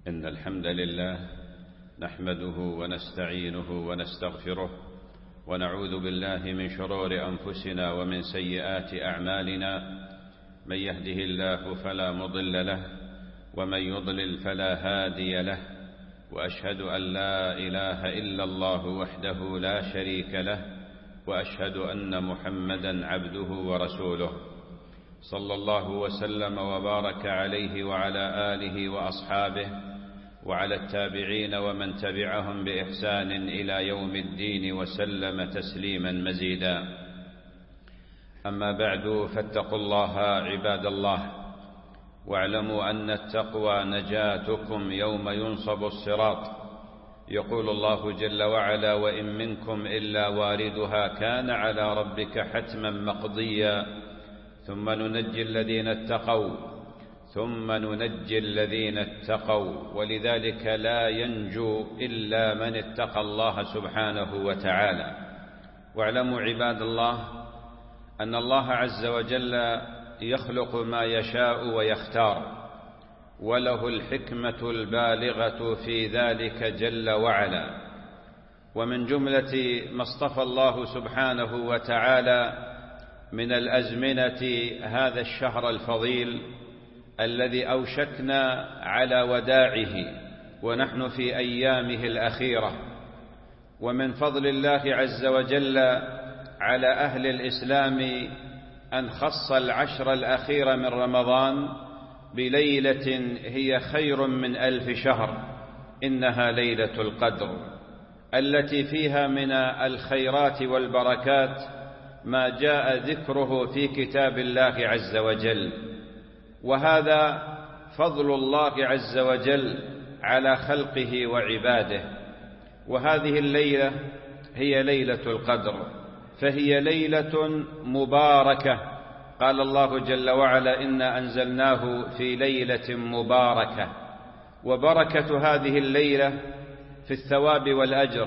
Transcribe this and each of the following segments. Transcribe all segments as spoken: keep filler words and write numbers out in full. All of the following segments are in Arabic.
إن الحمد لله نحمده ونستعينه ونستغفره ونعوذ بالله من شرور أنفسنا ومن سيئات أعمالنا. من يهده الله فلا مضل له ومن يضلل فلا هادي له، وأشهد أن لا إله إلا الله وحده لا شريك له، وأشهد أن محمدا عبده ورسوله، صلى الله وسلم وبارك عليه وعلى آله وأصحابه وعلى التابعين ومن تبعهم بإحسان إلى يوم الدين وسلم تسليما مزيدا. أما بعد، فاتقوا الله عباد الله، واعلموا أن التقوى نجاتكم يوم ينصب الصراط. يقول الله جل وعلا: وإن منكم إلا واردها كان على ربك حتما مقضيا ثم ننجي الذين اتقوا ثم ننجي الذين اتقوا ولذلك لا ينجو إلا من اتقى الله سبحانه وتعالى. واعلموا عباد الله أن الله عز وجل يخلق ما يشاء ويختار، وله الحكمة البالغة في ذلك جل وعلا. ومن جملة ما اصطفى الله سبحانه وتعالى من الأزمنة هذا الشهر الفضيل الذي أوشكنا على وداعه ونحن في أيامه الأخيرة. ومن فضل الله عز وجل على أهل الإسلام أن خص العشر الأخير من رمضان بليلة هي خير من ألف شهر، إنها ليلة القدر، التي فيها من الخيرات والبركات ما جاء ذكره في كتاب الله عز وجل. وهذا فضل الله عز وجل على خلقه وعباده. وهذه الليلة هي ليلة القدر، فهي ليلة مباركة. قال الله جل وعلا: إنا أنزلناه في ليلة مباركة. وبركة هذه الليلة في الثواب والأجر،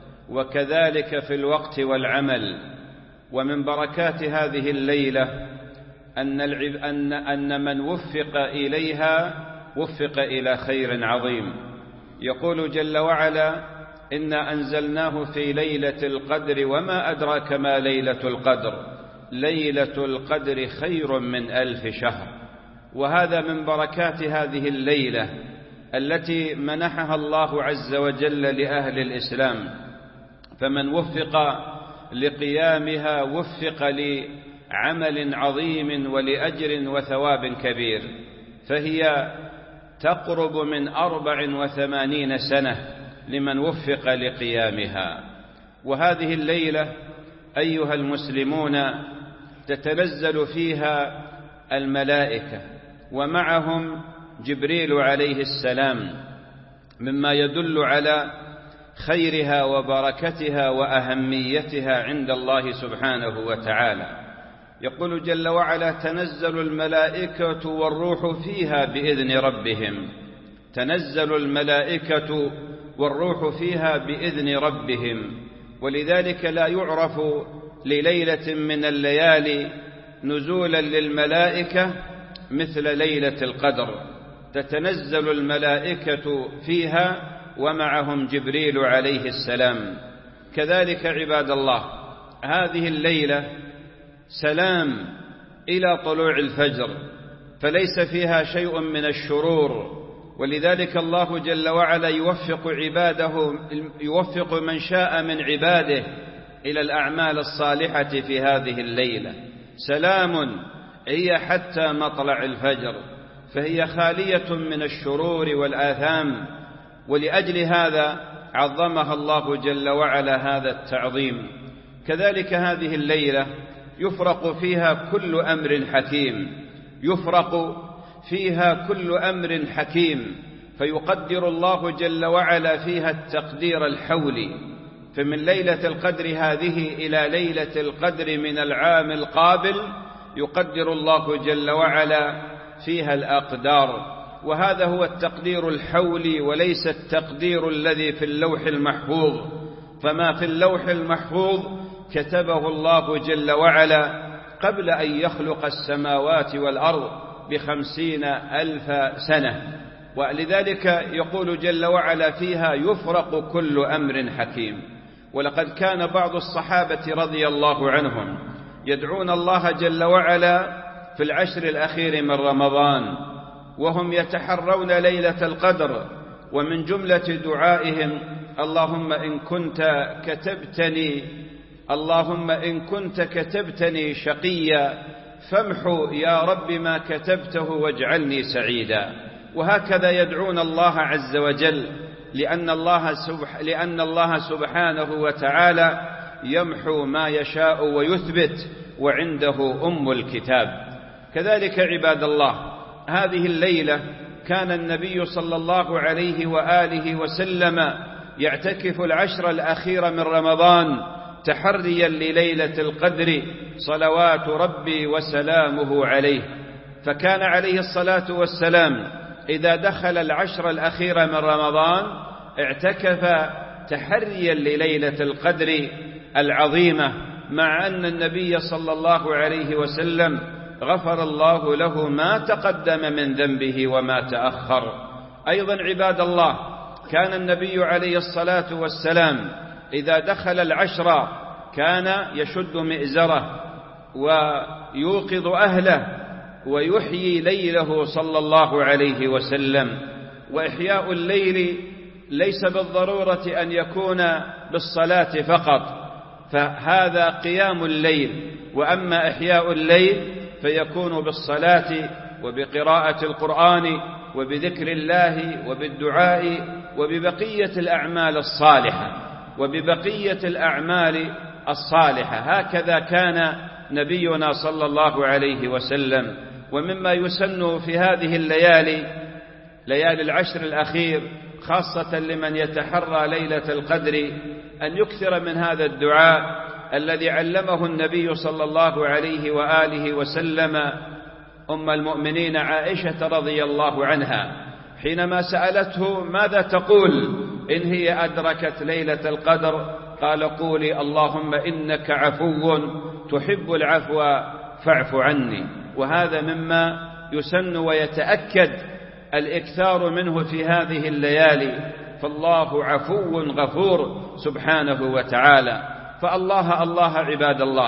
وكذلك في الوقت والعمل. ومن بركات هذه الليلة أن, أن, أن من وفق إليها وفق إلى خير عظيم. يقول جل وعلا: إنا أنزلناه في ليلة القدر وما أدراك ما ليلة القدر ليلة القدر خير من ألف شهر. وهذا من بركات هذه الليلة التي منحها الله عز وجل لأهل الإسلام. فمن وفق لقيامها وفق لعمل عظيم ولأجر وثواب كبير. فهي تقرب من أربع وثمانين سنة لمن وفق لقيامها. وهذه الليلة أيها المسلمون تتنزل فيها الملائكة ومعهم جبريل عليه السلام، مما يدل على خيرها وبركتها وأهميتها عند الله سبحانه وتعالى. يقول جل وعلا: تنزل الملائكة والروح فيها بإذن ربهم. تنزل الملائكة والروح فيها بإذن ربهم. ولذلك لا يعرف لليلة من الليالي نزولا للملائكة مثل ليلة القدر. تتنزل الملائكة فيها ومعهم جبريل عليه السلام. كذلك عباد الله، هذه الليلة سلام إلى طلوع الفجر، فليس فيها شيء من الشرور. ولذلك الله جل وعلا يوفق عباده، يوفق من شاء من عباده إلى الأعمال الصالحة في هذه الليلة. سلام هي حتى مطلع الفجر، فهي خالية من الشرور والآثام. ولأجل هذا عظمها الله جل وعلا هذا التعظيم. كذلك هذه الليلة يفرق فيها كل أمر حكيم، يفرق فيها كل أمر حكيم، فيقدر الله جل وعلا فيها التقدير الحولي. فمن ليلة القدر هذه إلى ليلة القدر من العام القابل يقدر الله جل وعلا فيها الأقدار. وهذا هو التقدير الحولي وليس التقدير الذي في اللوح المحفوظ. فما في اللوح المحفوظ كتبه الله جل وعلا قبل أن يخلق السماوات والأرض بخمسين ألف سنة. ولذلك يقول جل وعلا فيها يفرق كل أمر حكيم. ولقد كان بعض الصحابة رضي الله عنهم يدعون الله جل وعلا في العشر الأخير من رمضان وهم يتحرون ليلة القدر، ومن جملة دعائهم اللهم إن كنت كتبتني اللهم إن كنت كتبتني شقيا فامحو يا رب ما كتبته واجعلني سعيدا. وهكذا يدعون الله عز وجل، لأن الله, سبح لأن الله سبحانه وتعالى يمحو ما يشاء ويثبت وعنده أم الكتاب. كذلك عباد الله، هذه الليلة كان النبي صلى الله عليه وآله وسلم يعتكف العشر الأخير من رمضان تحريا لليلة القدر صلوات ربي وسلامه عليه. فكان عليه الصلاة والسلام إذا دخل العشر الأخير من رمضان اعتكف تحريا لليلة القدر العظيمة، مع أن النبي صلى الله عليه وسلم غفر الله له ما تقدم من ذنبه وما تأخر. أيضا عباد الله، كان النبي عليه الصلاة والسلام إذا دخل العشر كان يشد مئزره ويوقظ أهله ويحيي ليله صلى الله عليه وسلم. وإحياء الليل ليس بالضرورة أن يكون بالصلاة فقط، فهذا قيام الليل، وأما إحياء الليل فيكون بالصلاة وبقراءة القرآن وبذكر الله وبالدعاء وببقية الأعمال الصالحة وببقية الأعمال الصالحة. هكذا كان نبينا صلى الله عليه وسلم. ومما يسن في هذه الليالي ليالي العشر الأخير خاصة لمن يتحرى ليلة القدر أن يكثر من هذا الدعاء الذي علمه النبي صلى الله عليه وآله وسلم أم المؤمنين عائشة رضي الله عنها حينما سألته ماذا تقول إن هي أدركت ليلة القدر؟ قال قولي اللهم إنك عفو تحب العفو فاعف عني. وهذا مما يسن ويتأكد الإكثار منه في هذه الليالي، فالله عفو غفور سبحانه وتعالى. فالله الله عباد الله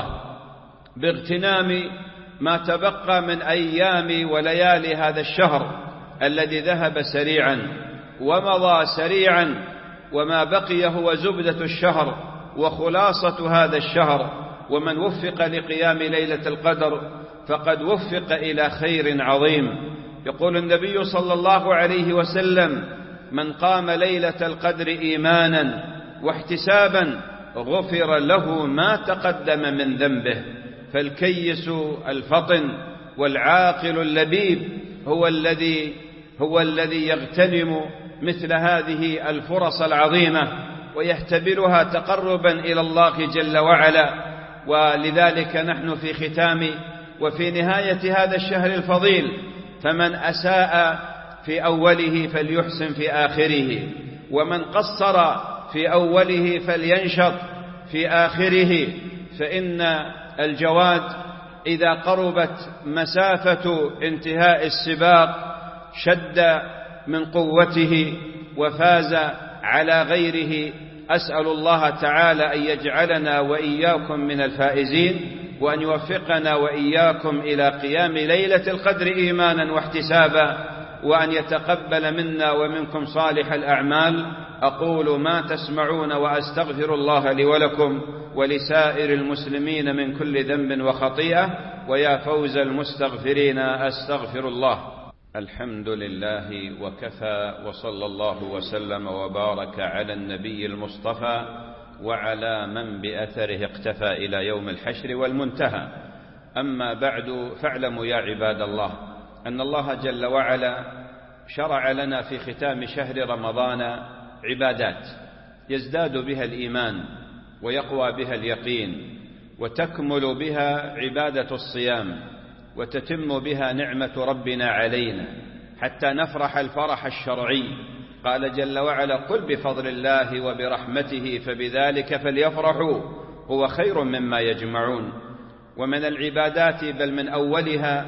باغتنام ما تبقى من أيام وليالي هذا الشهر الذي ذهب سريعا ومضى سريعا، وما بقي هو زبدة الشهر وخلاصة هذا الشهر. ومن وفق لقيام ليلة القدر فقد وفق إلى خير عظيم. يقول النبي صلى الله عليه وسلم من قام ليلة القدر إيمانا واحتسابا غفر له ما تقدم من ذنبه. فالكيس الفطن والعاقل اللبيب هو الذي هو الذي يغتنم مثل هذه الفرص العظيمة ويحتبرها تقربا إلى الله جل وعلا. ولذلك نحن في ختام وفي نهاية هذا الشهر الفضيل، فمن أساء في أوله فليحسن في آخره، ومن قصر في أوله فلينشط في آخره، فإن الجواد إذا قربت مسافة انتهاء السباق شد من قوته وفاز على غيره. أسأل الله تعالى أن يجعلنا وإياكم من الفائزين، وأن يوفقنا وإياكم إلى قيام ليلة القدر إيمانا واحتسابا، وأن يتقبل منا ومنكم صالح الأعمال. أقول ما تسمعون وأستغفر الله لي ولكم ولسائر المسلمين من كل ذنب وخطيئة، ويا فوز المستغفرين أستغفر الله. الحمد لله وكفى، وصلى الله وسلم وبارك على النبي المصطفى وعلى من بأثره اقتفى إلى يوم الحشر والمنتهى. أما بعد، فاعلموا يا عباد الله أن الله جل وعلا شرع لنا في ختام شهر رمضان عبادات يزداد بها الإيمان ويقوى بها اليقين، وتكمل بها عبادة الصيام، وتتم بها نعمة ربنا علينا حتى نفرح الفرح الشرعي. قال جل وعلا قل بفضل الله وبرحمته فبذلك فليفرحوا هو خير مما يجمعون. ومن العبادات بل من أولها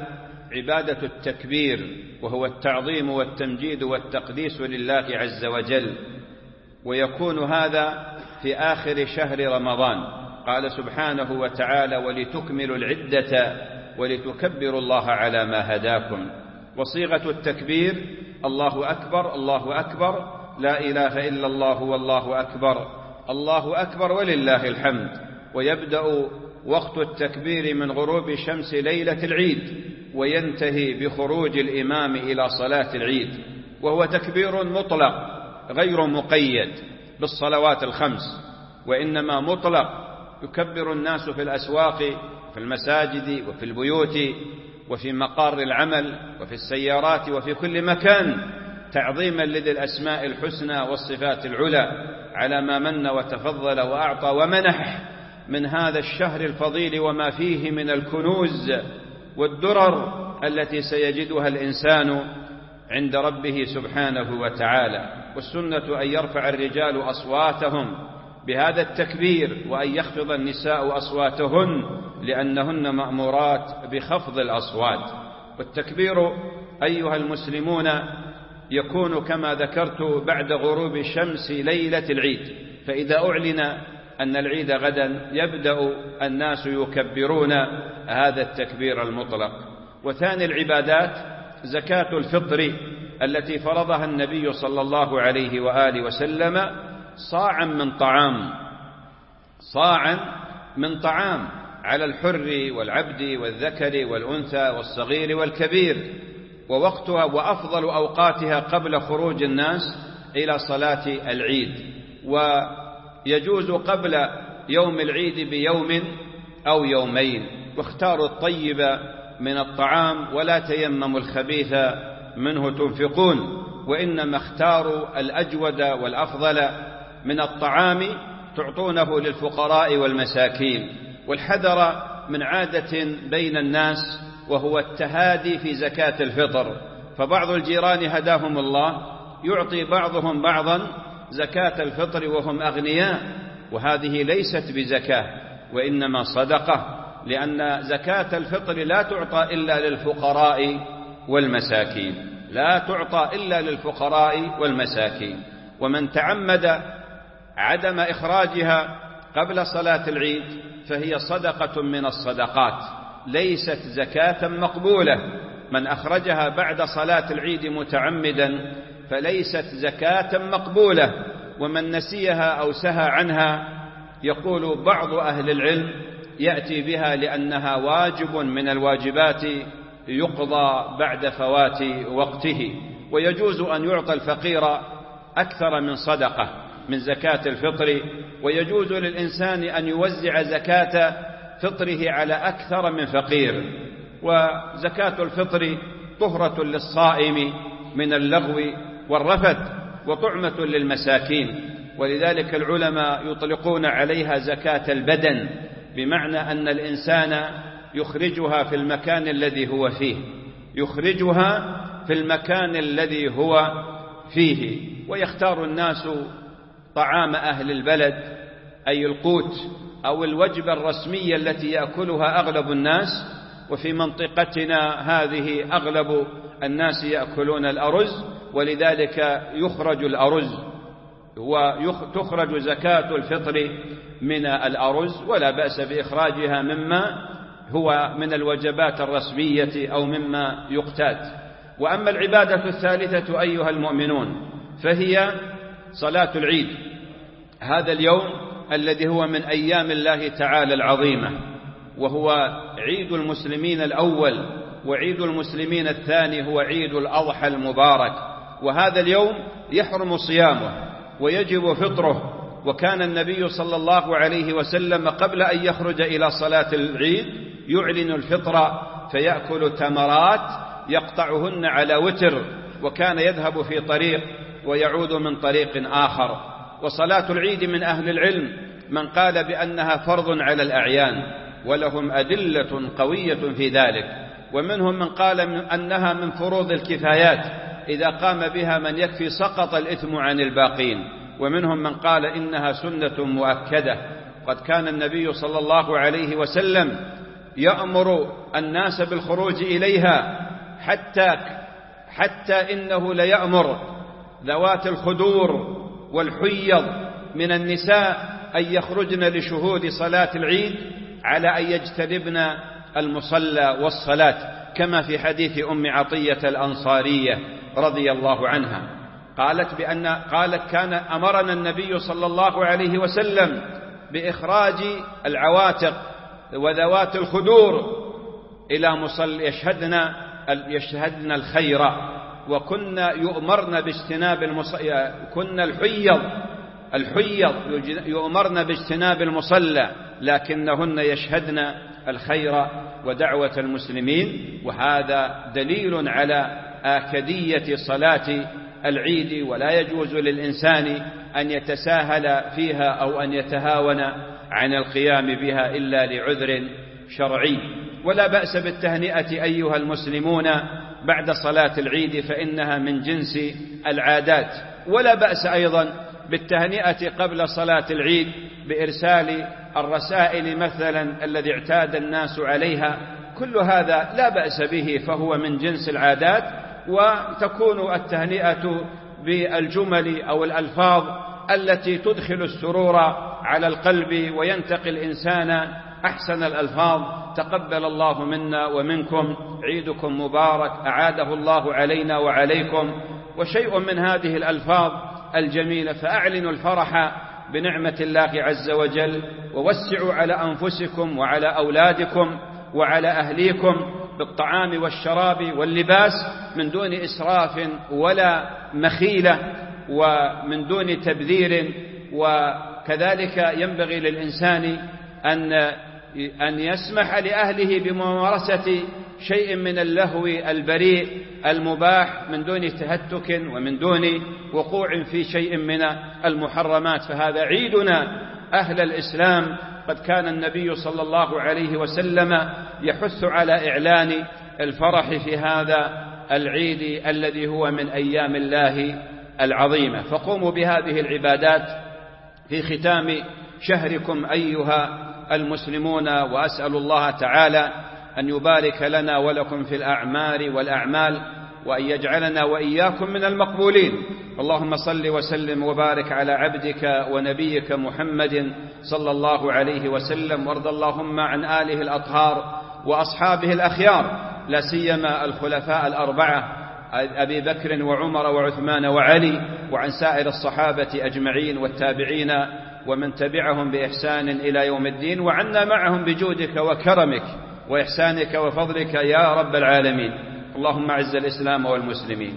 عبادة التكبير، وهو التعظيم والتمجيد والتقديس لله عز وجل، ويكون هذا في آخر شهر رمضان. قال سبحانه وتعالى: ولتكملوا العدة ولتكبروا الله على ما هداكم. وصيغة التكبير: الله أكبر الله أكبر، لا إله إلا الله والله أكبر، الله أكبر ولله الحمد. ويبدأ وقت التكبير من غروب شمس ليلة العيد، وينتهي بخروج الإمام إلى صلاة العيد، وهو تكبير مطلق غير مقيد بالصلوات الخمس، وإنما مطلق يكبر الناس في الأسواق وفي المساجد وفي البيوت وفي مقار العمل وفي السيارات وفي كل مكان، تعظيما لذي الأسماء الحسنى والصفات العلى على ما من وتفضل وأعطى ومنح من هذا الشهر الفضيل، وما فيه من الكنوز والدرر التي سيجدها الإنسان عند ربه سبحانه وتعالى. والسنة أن يرفع الرجال أصواتهم بهذا التكبير، وأن يخفض النساء أصواتهن، لأنهن مأمورات بخفض الأصوات. والتكبير أيها المسلمون يكون كما ذكرت بعد غروب شمس ليلة العيد، فإذا أعلن أن العيد غدا يبدأ الناس يكبرون هذا التكبير المطلق. وثاني العبادات زكاة الفطر التي فرضها النبي صلى الله عليه وآله وسلم صاعا من طعام، صاعا من طعام على الحر والعبد والذكر والأنثى والصغير والكبير، ووقتها وأفضل أوقاتها قبل خروج الناس إلى صلاة العيد، ويجوز قبل يوم العيد بيوم أو يومين. واختاروا الطيب من الطعام ولا تيمموا الخبيث منه تنفقون، وإنما اختاروا الأجود والأفضل من الطعام تعطونه للفقراء والمساكين. والحذر من عادة بين الناس وهو التهادي في زكاة الفطر، فبعض الجيران هداهم الله يعطي بعضهم بعضا زكاة الفطر وهم أغنياء، وهذه ليست بزكاة وإنما صدقة، لأن زكاة الفطر لا تعطى إلا للفقراء والمساكين، لا تعطى إلا للفقراء والمساكين. ومن تعمد عدم إخراجها قبل صلاة العيد فهي صدقة من الصدقات، ليست زكاة مقبولة. من أخرجها بعد صلاة العيد متعمدا فليست زكاة مقبولة. ومن نسيها أو سهى عنها يقول بعض أهل العلم يأتي بها لأنها واجب من الواجبات يقضى بعد فوات وقته. ويجوز أن يعطى الفقير أكثر من صدقة من زكاة الفطر، ويجوز للإنسان أن يوزع زكاة فطره على أكثر من فقير. وزكاة الفطر طهرة للصائم من اللغو والرفث وطعمة للمساكين، ولذلك العلماء يطلقون عليها زكاة البدن، بمعنى أن الإنسان يخرجها في المكان الذي هو فيه، يخرجها في المكان الذي هو فيه. ويختار الناس طعام أهل البلد، أي القوت أو الوجبة الرسمية التي يأكلها أغلب الناس. وفي منطقتنا هذه أغلب الناس يأكلون الأرز، ولذلك يخرج الأرز وتخرج زكاة الفطر من الأرز، ولا بأس بإخراجها مما هو من الوجبات الرسمية أو مما يقتات. وأما العبادة الثالثة أيها المؤمنون فهي صلاة العيد، هذا اليوم الذي هو من أيام الله تعالى العظيمة، وهو عيد المسلمين الأول، وعيد المسلمين الثاني هو عيد الأضحى المبارك. وهذا اليوم يحرم صيامه ويجب فطره. وكان النبي صلى الله عليه وسلم قبل أن يخرج إلى صلاة العيد يعلن الفطر فيأكل تمرات يقطعهن على وتر، وكان يذهب في طريق ويعود من طريق آخر. وصلاة العيد من أهل العلم من قال بأنها فرض على الأعيان، ولهم أدلة قوية في ذلك. ومنهم من قال أنها من فروض الكفايات، إذا قام بها من يكفي سقط الإثم عن الباقين. ومنهم من قال إنها سنة مؤكدة، قد كان النبي صلى الله عليه وسلم يأمر الناس بالخروج إليها، حتى حتى إنه ليأمر ذوات الخدور والحيض من النساء أن يخرجن لشهود صلاة العيد على أن يجتنبن المصلى والصلاة، كما في حديث أم عطية الأنصارية رضي الله عنها قالت بأن قالت كان أمرنا النبي صلى الله عليه وسلم بإخراج العواتق وذوات الخدور إلى مصلى يشهدن يشهدن الخير، وكنا يؤمرن باجتناب المصلى، كنا الحيض الحيض يؤمرن باجتناب المصلى، لكنهن يشهدن الخير ودعوة المسلمين. وهذا دليل على آكدية صلاة العيد، ولا يجوز للإنسان أن يتساهل فيها أو أن يتهاون عن القيام بها إلا لعذر شرعي. ولا بأس بالتهنئة أيها المسلمون بعد صلاة العيد، فإنها من جنس العادات. ولا بأس أيضا بالتهنئة قبل صلاة العيد بإرسال الرسائل مثلا الذي اعتاد الناس عليها، كل هذا لا بأس به، فهو من جنس العادات. وتكون التهنئة بالجمل أو الألفاظ التي تدخل السرور على القلب وينتقي الإنسان أحسن الألفاظ. تقبل الله منا ومنكم، عيدكم مبارك، أعاده الله علينا وعليكم. وشيء من هذه الألفاظ الجميلة، فأعلنوا الفرح بنعمة الله عز وجل، ووسعوا على أنفسكم وعلى أولادكم وعلى أهليكم بالطعام والشراب واللباس من دون إسراف ولا مخيلة ومن دون تبذير. وكذلك ينبغي للإنسان أن أن يسمح لأهله بممارسة شيء من اللهو البريء المباح من دون تهتك ومن دون وقوع في شيء من المحرمات. فهذا عيدنا أهل الإسلام. قد كان النبي صلى الله عليه وسلم يحث على إعلان الفرح في هذا العيد الذي هو من أيام الله العظيمة. فقوموا بهذه العبادات في ختام شهركم أيها المسلمون، وأسأل الله تعالى أن يبارك لنا ولكم في الأعمار والأعمال، وأن يجعلنا وإياكم من المقبولين. اللهم صل وسلم وبارك على عبدك ونبيك محمد صلى الله عليه وسلم، وارض اللهم عن آله الأطهار وأصحابه الأخيار، لا سيما الخلفاء الأربعة أبي بكر وعمر وعثمان وعلي، وعن سائر الصحابة أجمعين والتابعين ومن تبعهم بإحسان إلى يوم الدين، وعنا معهم بجودك وكرمك وإحسانك وفضلك يا رب العالمين. اللهم أعز الإسلام والمسلمين،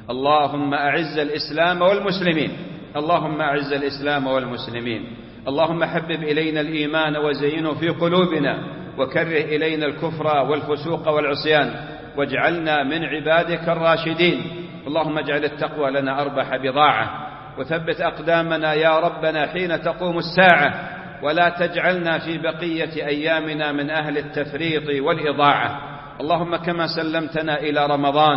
اللهم أعز الإسلام والمسلمين، اللهم أعز الإسلام والمسلمين. اللهم حبب إلينا الإيمان وزينه في قلوبنا، وكره إلينا الكفر والفسوق والعصيان، واجعلنا من عبادك الراشدين. اللهم اجعل التقوى لنا أربح بضاعة، وثبت أقدامنا يا ربنا حين تقوم الساعة، ولا تجعلنا في بقية أيامنا من أهل التفريط والإضاعة. اللهم كما سلمتنا إلى رمضان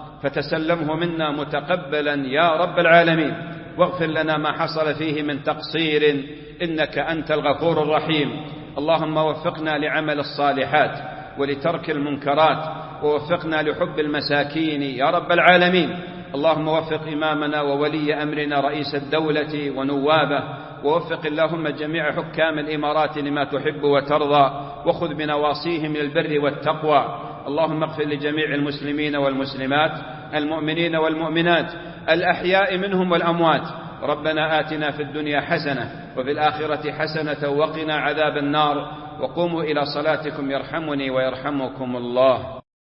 فتسلمه منا متقبلا يا رب العالمين، واغفر لنا ما حصل فيه من تقصير إنك أنت الغفور الرحيم. اللهم وفقنا لعمل الصالحات ولترك المنكرات، ووفقنا لحب المساكين يا رب العالمين. اللهم وفق إمامنا وولي أمرنا رئيس الدولة ونوابه، ووفق اللهم جميع حكام الإمارات لما تحب وترضى، وخذ بنواصيهم للبر والتقوى. اللهم اغفر لجميع المسلمين والمسلمات، المؤمنين والمؤمنات، الأحياء منهم والأموات. ربنا آتنا في الدنيا حسنة وفي الآخرة حسنة وقنا عذاب النار. وقوموا إلى صلاتكم يرحمني ويرحمكم الله.